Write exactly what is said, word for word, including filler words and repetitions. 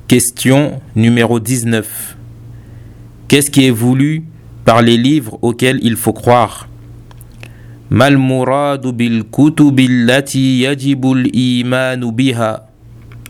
Question numéro dix-neuf. Qu'est-ce qui est voulu par les livres auxquels il faut croire? Mal muradu bil kutubi allati yajibu al-imanu biha.